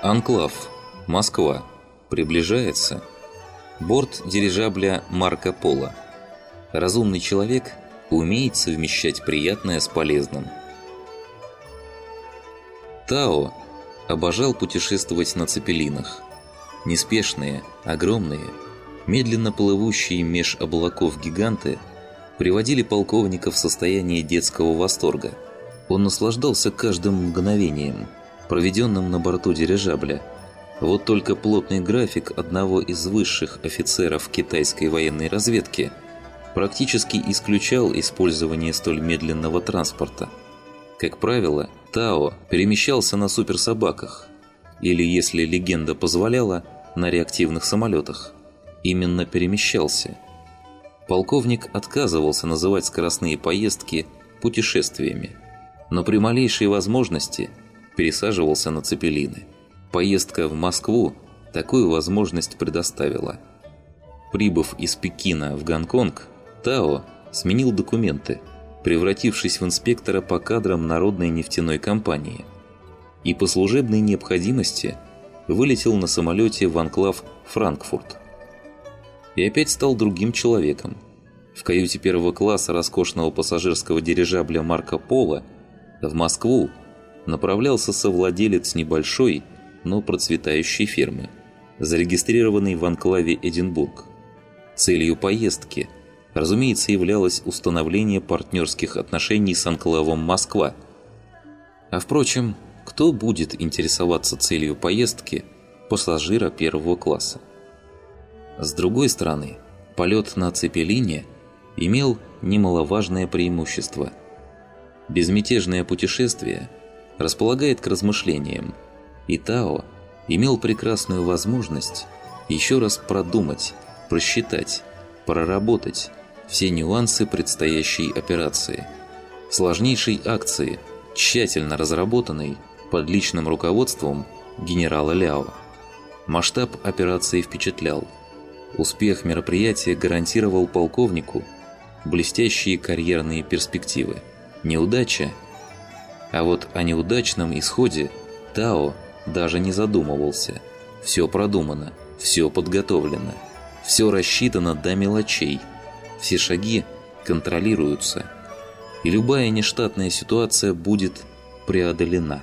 Анклав. Москва. Приближается. Борт дирижабля Марко Поло. Разумный человек умеет совмещать приятное с полезным. Тао обожал путешествовать на цепелинах. Неспешные, огромные, медленно плывущие меж облаков гиганты приводили полковника в состояние детского восторга. Он наслаждался каждым мгновением, проведенным на борту дирижабля. Вот только плотный график одного из высших офицеров китайской военной разведки практически исключал использование столь медленного транспорта. Как правило, Тао перемещался на суперсобаках, или, если легенда позволяла, на реактивных самолетах. Именно перемещался. Полковник отказывался называть скоростные поездки путешествиями, но при малейшей возможности пересаживался на цепелины. Поездка в Москву такую возможность предоставила. Прибыв из Пекина в Гонконг, Тао сменил документы, превратившись в инспектора по кадрам Народной нефтяной компании, и по служебной необходимости вылетел на самолете в анклав Франкфурт. И опять стал другим человеком. В каюте первого класса роскошного пассажирского дирижабля Марко Поло в Москву направлялся совладелец небольшой, но процветающей фирмы, зарегистрированной в анклаве Эдинбург. Целью поездки, разумеется, являлось установление партнерских отношений с анклавом Москва. А впрочем, кто будет интересоваться целью поездки пассажира первого класса? С другой стороны, полет на цепелине имел немаловажное преимущество. Безмятежное путешествие располагает к размышлениям, и Тао имел прекрасную возможность еще раз продумать, просчитать, проработать все нюансы предстоящей операции. Сложнейшей акции, тщательно разработанной под личным руководством генерала Ляо. Масштаб операции впечатлял. Успех мероприятия гарантировал полковнику блестящие карьерные перспективы. Неудача. А вот о неудачном исходе Тао даже не задумывался. Все продумано, все подготовлено, все рассчитано до мелочей. Все шаги контролируются, и любая нештатная ситуация будет преодолена.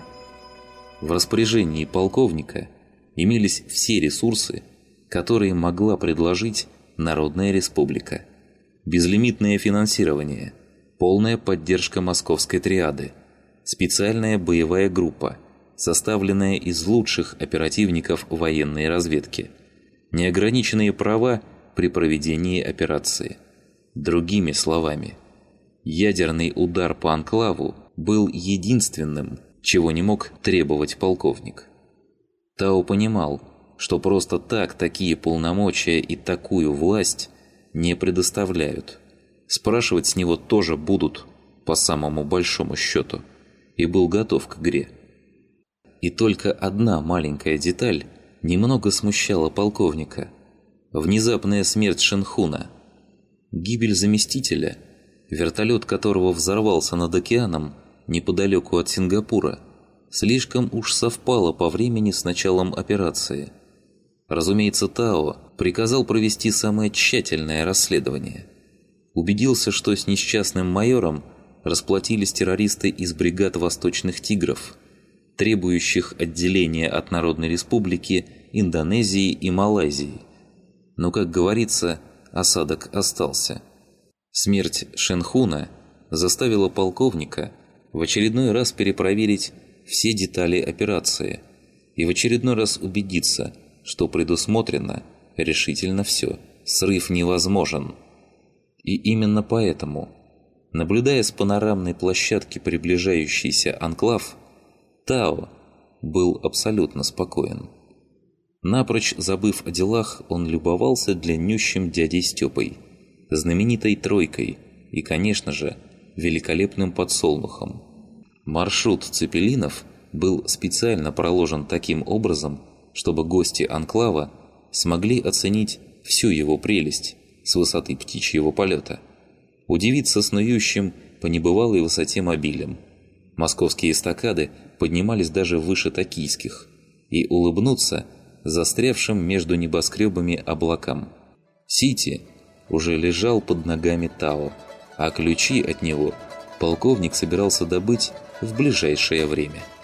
В распоряжении полковника имелись все ресурсы, которые могла предложить Народная Республика. Безлимитное финансирование, полная поддержка московской триады, специальная боевая группа, составленная из лучших оперативников военной разведки, неограниченные права при проведении операции. Другими словами, ядерный удар по анклаву был единственным, чего не мог требовать полковник. Тао понимал, что просто так такие полномочия и такую власть не предоставляют. Спрашивать с него тоже будут по самому большому счету, и был готов к игре. И только одна маленькая деталь немного смущала полковника. Внезапная смерть Шенхуна. Гибель заместителя, вертолет которого взорвался над океаном неподалеку от Сингапура, слишком уж совпало по времени с началом операции. Разумеется, Тао приказал провести самое тщательное расследование. Убедился, что с несчастным майором расплатились террористы из бригад «Восточных тигров», требующих отделения от Народной Республики Индонезии и Малайзии. Но, как говорится, осадок остался. Смерть Шенхуна заставила полковника в очередной раз перепроверить все детали операции и в очередной раз убедиться, что предусмотрено решительно все, срыв невозможен. И именно поэтому, наблюдая с панорамной площадки приближающийся анклав, Тао был абсолютно спокоен. Напрочь забыв о делах, он любовался длиннющим дядей Степой, знаменитой тройкой и, конечно же, великолепным подсолнухом. Маршрут цепелинов был специально проложен таким образом, чтобы гости анклава смогли оценить всю его прелесть с высоты птичьего полета, удивиться снующим по небывалой высоте мобилям. Московские эстакады поднимались даже выше токийских, и улыбнуться застрявшим между небоскребами облакам. Сити уже лежал под ногами Тао, а ключи от него полковник собирался добыть в ближайшее время.